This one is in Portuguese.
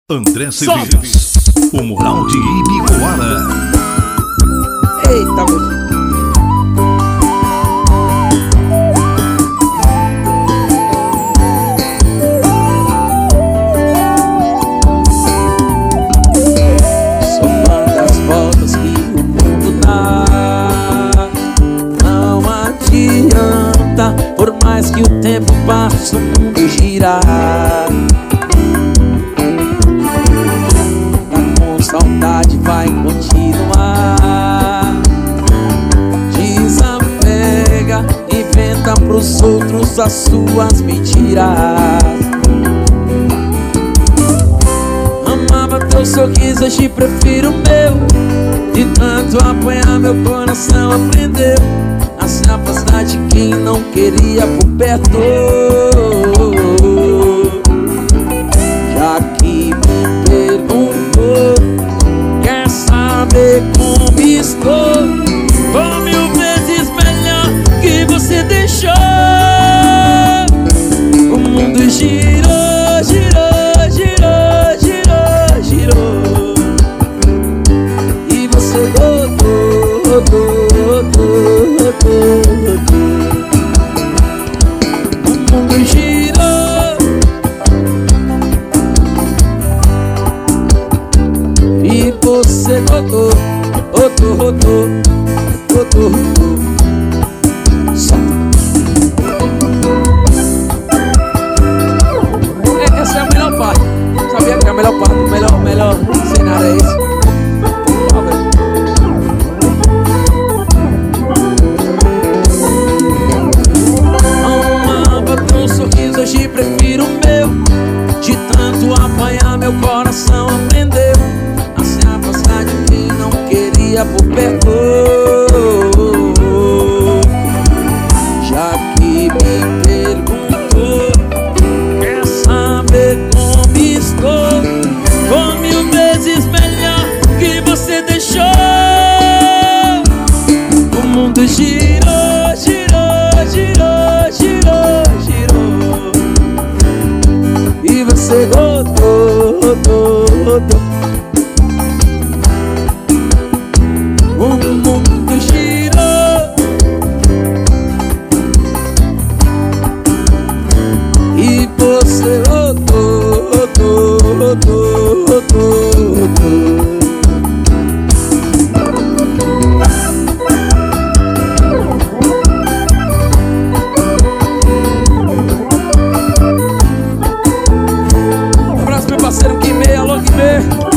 André Cevidas, o Moral de Ibicoara. Eita, meu filho. Somando as voltas que o mundo dá, não adianta, por mais que o tempo passe, o mundo girar. Saudade vai continuar. Desapega, inventa pros outros as suas mentiras. Amava teu sorriso, hoje prefiro o meu. De tanto apanhar, meu coração aprendeu a se afastar de quem não queria por perto. Já que me perguntou, quer saber como estou? Foi 1000 vezes melhor que você deixou. O mundo girou, girou, girou, girou, girou, e você rodou, rodou, rodou, rodou, rodou. O mundo girou e você rodou, rodou, rodou, rodou, rodou. Essa é a melhor parte. Sabia que é a melhor parte, o melhor cenário é esse. Amava teu sorriso, hoje prefiro o meu. De tanto apanhar, meu coração aprendeu a se afastar de quem não queria por perto. Já que me perguntou, quer saber como estou? Foi 1000 vezes melhor que você deixou. O mundo girou, girou, girou, girou, girou, e você rodou, rodou, rodou. O mundo girou e você rodou, rodou, rodou, rodou, rodou. Um abraço, meu parceiro Guimê, alô Guimê.